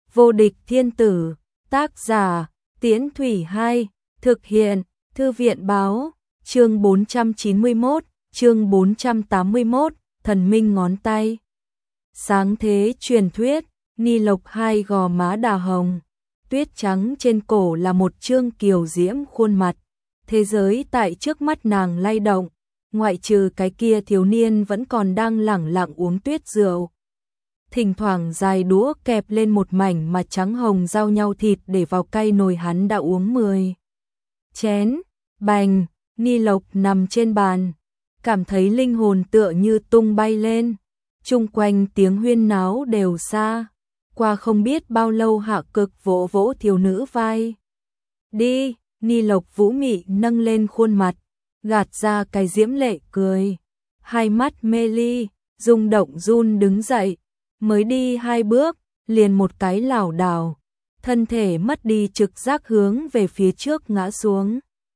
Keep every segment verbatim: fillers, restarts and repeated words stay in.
Vô địch thiên tử, tác giả, Tiễn Thủy Hai, thực hiện, Thư viện báo, chương bốn trăm chín mươi mốt, chương bốn trăm tám mươi mốt, thần minh ngón tay. Sáng thế truyền thuyết, Ni Lộc hai gò má đào hồng, tuyết trắng trên cổ là một chương kiều diễm khuôn mặt. Thế giới tại trước mắt nàng lay động, ngoại trừ cái kia thiếu niên vẫn còn đang lẳng lặng uống tuyết rượu. Thỉnh thoảng dài đũa kẹp lên một mảnh mà trắng hồng giao nhau thịt để vào cây nồi, hắn đã uống mười chén. Bành, Ni Lộc nằm trên bàn, cảm thấy linh hồn tựa như tung bay lên. Chung quanh tiếng huyên náo đều xa. Qua không biết bao lâu Hạ Cực vỗ vỗ thiếu nữ vai. Đi, Ni Lộc vũ mị nâng lên khuôn mặt, gạt ra cái diễm lệ cười. Hai mắt mê ly, rung động run đứng dậy. Mới đi hai bước, liền một cái lảo đảo, thân thể mất đi trực giác hướng về phía trước ngã xuống.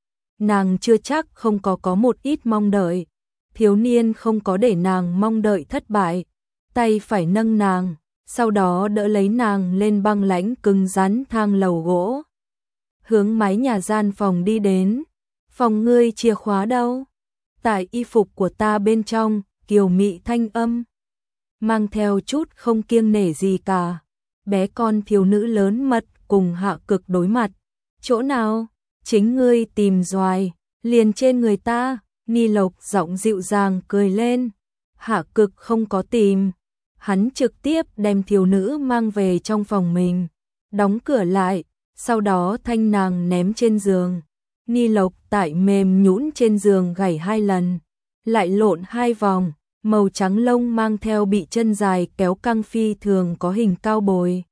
Nàng chưa chắc không có có một ít mong đợi, thiếu niên không có để nàng mong đợi thất bại, tay phải nâng nàng, sau đó đỡ lấy nàng lên băng lãnh cứng rắn thang lầu gỗ. Hướng mái nhà gian phòng đi đến. Phòng ngươi chìa khóa đâu? Tại y phục của ta bên trong, kiều mị thanh âm mang theo chút không kiêng nể gì cả. Bé con thiếu nữ lớn mật cùng Hạ Cực đối mặt. Chỗ nào? Chính ngươi tìm doài, liền trên người ta. Ni Lộc giọng dịu dàng cười lên. Hạ Cực không có tìm, hắn trực tiếp đem thiếu nữ mang về trong phòng mình, đóng cửa lại, sau đó thanh nàng ném trên giường. Ni Lộc tại mềm nhũn trên giường gảy hai lần, lại lộn hai vòng. Màu trắng lông mang theo bị chân dài kéo căng phi thường có hình cao bồi.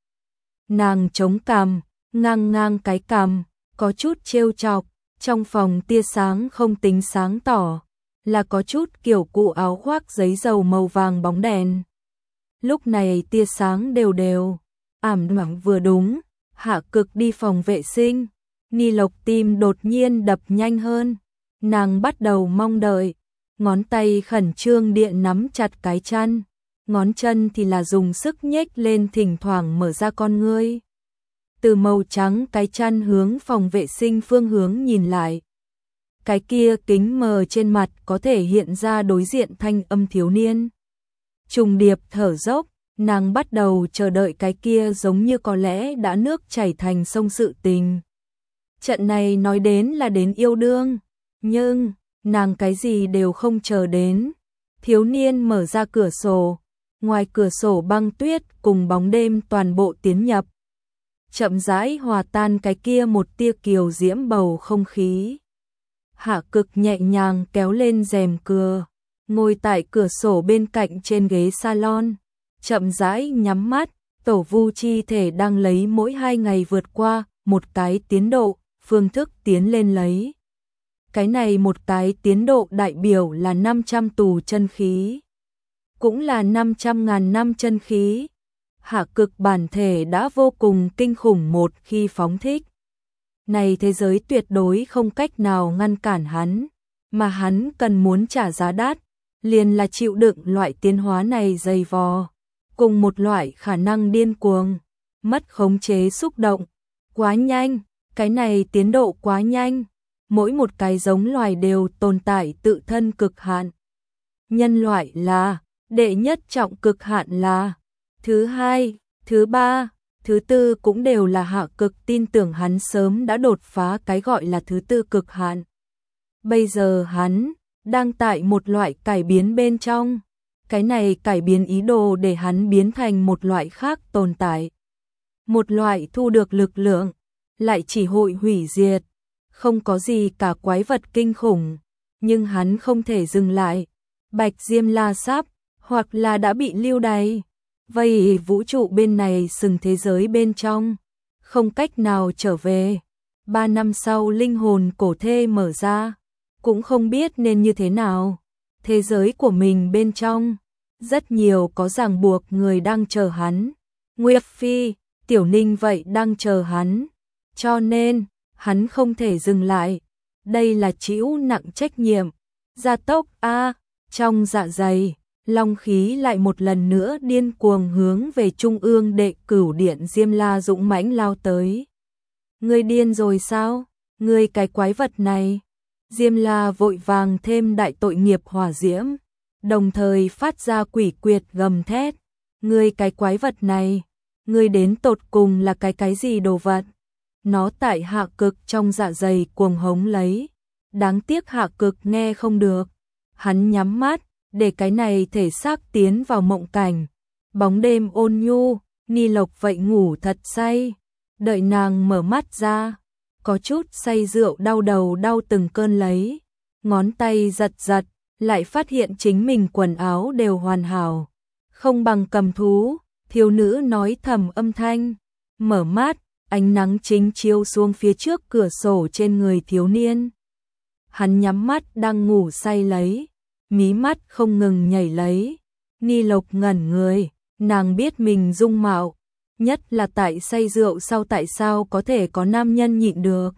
Nàng chống cằm, ngang ngang cái cằm, có chút trêu chọc. Trong phòng tia sáng không tính sáng tỏ, là có chút kiểu cụ áo khoác giấy dầu màu vàng bóng đèn. Lúc này tia sáng đều đều, ảm đạm vừa đúng. Hạ Cực đi phòng vệ sinh. Ni Lộc tim đột nhiên đập nhanh hơn. Nàng bắt đầu mong đợi. Ngón tay khẩn trương điện nắm chặt cái chăn, ngón chân thì là dùng sức nhếch lên, thỉnh thoảng mở ra con ngươi. Từ màu trắng cái chăn hướng phòng vệ sinh phương hướng nhìn lại. Cái kia kính mờ trên mặt có thể hiện ra đối diện thanh âm thiếu niên. Trùng điệp thở dốc, nàng bắt đầu chờ đợi cái kia giống như có lẽ đã nước chảy thành sông sự tình. Trận này nói đến là đến yêu đương, nhưng nàng cái gì đều không chờ đến. Thiếu niên mở ra cửa sổ, ngoài cửa sổ băng tuyết cùng bóng đêm toàn bộ tiến nhập, chậm rãi hòa tan cái kia một tia kiều diễm bầu không khí. Hạ Cực nhẹ nhàng kéo lên rèm cửa, ngồi tại cửa sổ bên cạnh trên ghế salon, chậm rãi nhắm mắt. Tổ vu chi thể đang lấy mỗi hai ngày vượt qua một cái tiến độ, phương thức tiến lên lấy. Cái này một cái tiến độ đại biểu là năm trăm tù chân khí, cũng là năm trăm ngàn năm chân khí. Hạ Cực bản thể đã vô cùng kinh khủng, một khi phóng thích, này thế giới tuyệt đối không cách nào ngăn cản hắn, mà hắn cần muốn trả giá đắt, liền là chịu đựng loại tiến hóa này dày vò, cùng một loại khả năng điên cuồng, mất khống chế xúc động. Quá nhanh, cái này tiến độ quá nhanh. Mỗi một cái giống loài đều tồn tại tự thân cực hạn. Nhân loại là đệ nhất trọng, cực hạn là thứ hai, thứ ba, thứ tư cũng đều là. Hạ Cực tin tưởng hắn sớm đã đột phá cái gọi là thứ tư cực hạn. Bây giờ hắn đang tại một loại cải biến bên trong. Cái này cải biến ý đồ để hắn biến thành một loại khác tồn tại. Một loại thu được lực lượng, lại chỉ hội hủy diệt. Không có gì cả quái vật kinh khủng, nhưng hắn không thể dừng lại. Bạch Diêm La sắp, hoặc là đã bị lưu đày, vây vũ trụ bên này sừng thế giới bên trong, không cách nào trở về. Ba năm sau linh hồn cổ thê mở ra, cũng không biết nên như thế nào. Thế giới của mình bên trong, rất nhiều có ràng buộc người đang chờ hắn. Nguyệt Phi, Tiểu Ninh vậy đang chờ hắn, cho nên hắn không thể dừng lại. Đây là chịu nặng trách nhiệm. Gia tốc a, trong dạ dày long khí lại một lần nữa điên cuồng hướng về trung ương đệ cửu điện Diêm La dũng mãnh lao tới. Ngươi điên rồi sao? Ngươi cái quái vật này. Diêm La vội vàng thêm đại tội nghiệp hỏa diễm, đồng thời phát ra quỷ quyệt gầm thét. Ngươi cái quái vật này, ngươi đến tột cùng là cái cái gì đồ vật? Nó tại hạ cực trong dạ dày cuồng hống lấy. Đáng tiếc hạ cực nghe không được. Hắn nhắm mắt, để cái này thể xác tiến vào mộng cảnh. Bóng đêm ôn nhu, Ni Lộc vậy ngủ thật say. Đợi nàng mở mắt ra, có chút say rượu đau đầu đau từng cơn lấy. Ngón tay giật giật, lại phát hiện chính mình quần áo đều hoàn hảo. Không bằng cầm thú, thiếu nữ nói thầm âm thanh. Mở mắt, ánh nắng chính chiếu xuống phía trước cửa sổ trên người thiếu niên. Hắn nhắm mắt đang ngủ say lấy, mí mắt không ngừng nhảy lấy. Ni Lộc ngẩn người, nàng biết mình dung mạo, nhất là tại say rượu sau tại sao có thể có nam nhân nhịn được.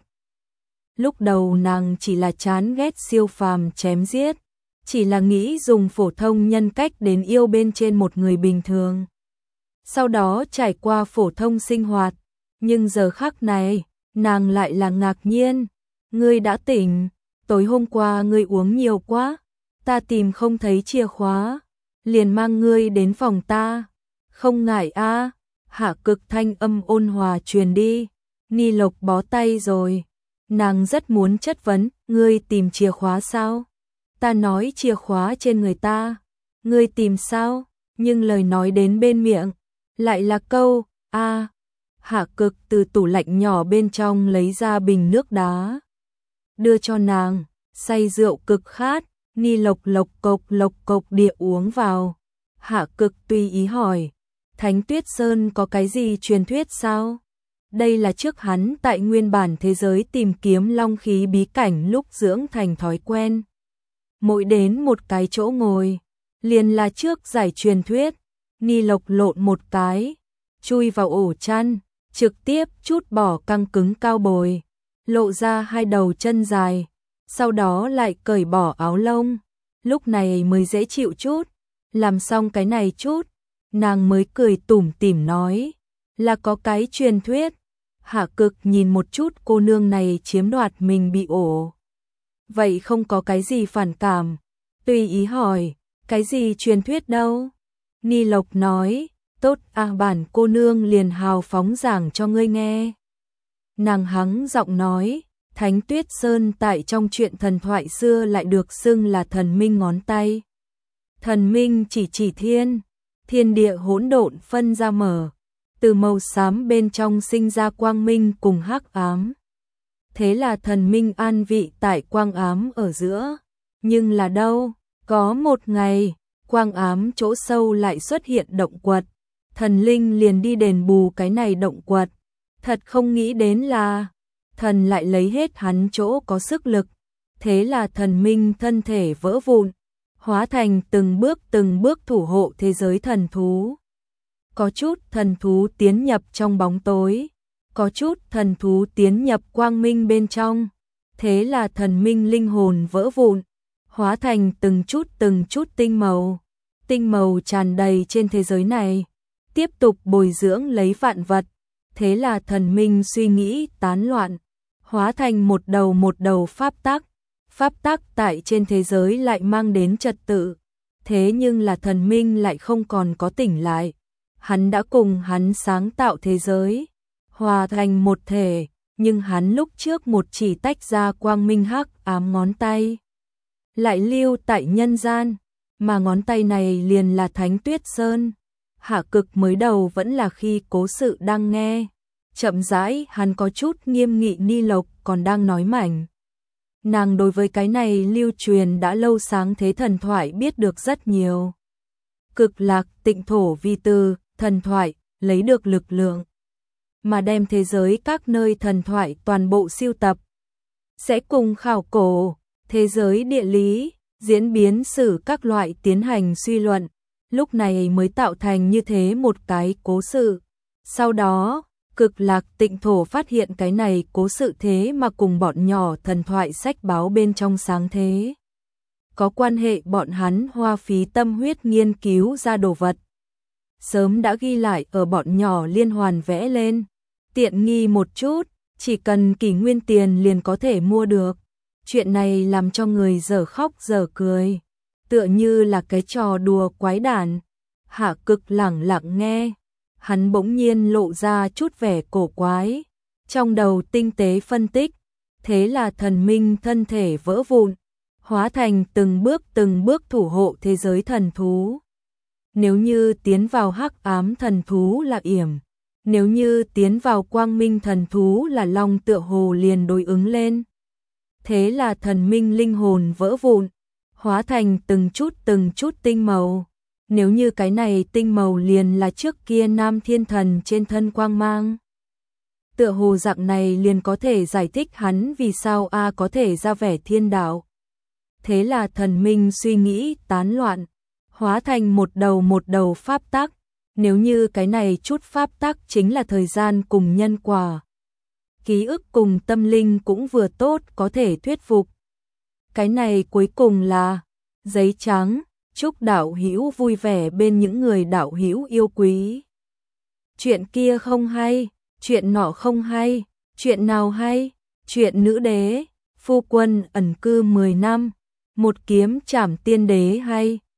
Lúc đầu nàng chỉ là chán ghét siêu phàm chém giết, chỉ là nghĩ dùng phổ thông nhân cách đến yêu bên trên một người bình thường. Sau đó trải qua phổ thông sinh hoạt, nhưng giờ khắc này, nàng lại là ngạc nhiên. Ngươi đã tỉnh, tối hôm qua ngươi uống nhiều quá, ta tìm không thấy chìa khóa, liền mang ngươi đến phòng ta. Không ngại a. Hạ cực thanh âm ôn hòa truyền đi. Ni Lộc bó tay rồi. Nàng rất muốn chất vấn, ngươi tìm chìa khóa sao? Ta nói chìa khóa trên người ta. Ngươi tìm sao? Nhưng lời nói đến bên miệng, lại là câu, a. Hạ cực từ tủ lạnh nhỏ bên trong lấy ra bình nước đá. Đưa cho nàng, say rượu cực khát, Ni Lộc lộc cộc lộc cộc địa uống vào. Hạ cực tùy ý hỏi, Thánh Tuyết Sơn có cái gì truyền thuyết sao? Đây là trước hắn tại nguyên bản thế giới tìm kiếm long khí bí cảnh lúc dưỡng thành thói quen. Mỗi đến một cái chỗ ngồi, liền là trước giải truyền thuyết. Ni Lộc lộn một cái, chui vào ổ chăn, trực tiếp chút bỏ căng cứng cao bồi, lộ ra hai đầu chân dài, sau đó lại cởi bỏ áo lông, lúc này mới dễ chịu chút. Làm xong cái này chút, nàng mới cười tủm tỉm nói, là có cái truyền thuyết. Hạ cực nhìn một chút cô nương này chiếm đoạt mình bị ổ. Vậy không có cái gì phản cảm, tùy ý hỏi, cái gì truyền thuyết đâu? Ni Lộc nói, tốt à, bản cô nương liền hào phóng giảng cho ngươi nghe. Nàng hắng giọng nói, Thánh Tuyết Sơn tại trong truyện thần thoại xưa lại được xưng là thần minh ngón tay. Thần minh chỉ chỉ thiên, thiên địa hỗn độn phân ra mở, từ màu xám bên trong sinh ra quang minh cùng hắc ám. Thế là thần minh an vị tại quang ám ở giữa. Nhưng là đâu, có một ngày, quang ám chỗ sâu lại xuất hiện động quật. Thần linh liền đi đền bù cái này động quật. Thật không nghĩ đến là, thần lại lấy hết hắn chỗ có sức lực. Thế là thần minh thân thể vỡ vụn, hóa thành từng bước từng bước thủ hộ thế giới thần thú. Có chút thần thú tiến nhập trong bóng tối, có chút thần thú tiến nhập quang minh bên trong. Thế là thần minh linh hồn vỡ vụn, hóa thành từng chút từng chút tinh màu. Tinh màu tràn đầy trên thế giới này, tiếp tục bồi dưỡng lấy vạn vật. Thế là thần minh suy nghĩ tán loạn, hóa thành một đầu một đầu pháp tắc. Pháp tắc tại trên thế giới lại mang đến trật tự. Thế nhưng là thần minh lại không còn có tỉnh lại. Hắn đã cùng hắn sáng tạo thế giới, hòa thành một thể, nhưng hắn lúc trước một chỉ tách ra quang minh hắc ám ngón tay, lại lưu tại nhân gian, mà ngón tay này liền là Thánh Tuyết Sơn. Hạ cực mới đầu vẫn là khi cố sự đang nghe, chậm rãi hắn có chút nghiêm nghị. Ni Lộc còn đang nói mảnh. Nàng đối với cái này lưu truyền đã lâu sáng thế thần thoại biết được rất nhiều. Cực lạc tịnh thổ vi tư, thần thoại, lấy được lực lượng, mà đem thế giới các nơi thần thoại toàn bộ siêu tập. Sẽ cùng khảo cổ, thế giới địa lý, diễn biến sử các loại tiến hành suy luận, lúc này mới tạo thành như thế một cái cố sự. Sau đó, cực lạc tịnh thổ phát hiện cái này cố sự thế mà cùng bọn nhỏ thần thoại sách báo bên trong sáng thế. có quan hệ bọn hắn hoa phí tâm huyết nghiên cứu ra đồ vật. Sớm đã ghi lại ở bọn nhỏ liên hoàn vẽ lên, tiện nghi một chút, chỉ cần kỷ nguyên tiền liền có thể mua được. Chuyện này làm cho người dở khóc dở cười, tựa như là cái trò đùa quái đản. Hạ Cực lẳng lặng nghe, hắn bỗng nhiên lộ ra chút vẻ cổ quái, trong đầu tinh tế phân tích, thế là thần minh thân thể vỡ vụn, hóa thành từng bước từng bước thủ hộ thế giới thần thú. Nếu như tiến vào hắc ám thần thú là yểm, nếu như tiến vào quang minh thần thú là long, tựa hồ liền đối ứng lên. Thế là thần minh linh hồn vỡ vụn, hóa thành từng chút từng chút tinh màu. Nếu như cái này tinh màu liền là trước kia Nam Thiên Thần trên thân quang mang. Tựa hồ dạng này liền có thể giải thích hắn vì sao A có thể ra vẻ thiên đạo. Thế là thần minh suy nghĩ tán loạn, hóa thành một đầu một đầu pháp tắc. Nếu như cái này chút pháp tắc chính là thời gian cùng nhân quả, ký ức cùng tâm linh cũng vừa tốt có thể thuyết phục. Cái này cuối cùng là giấy trắng, chúc đạo hữu vui vẻ bên những người đạo hữu yêu quý. Chuyện kia không hay, chuyện nọ không hay, chuyện nào hay? Chuyện nữ đế, phu quân ẩn cư mười năm, một kiếm trảm tiên đế hay.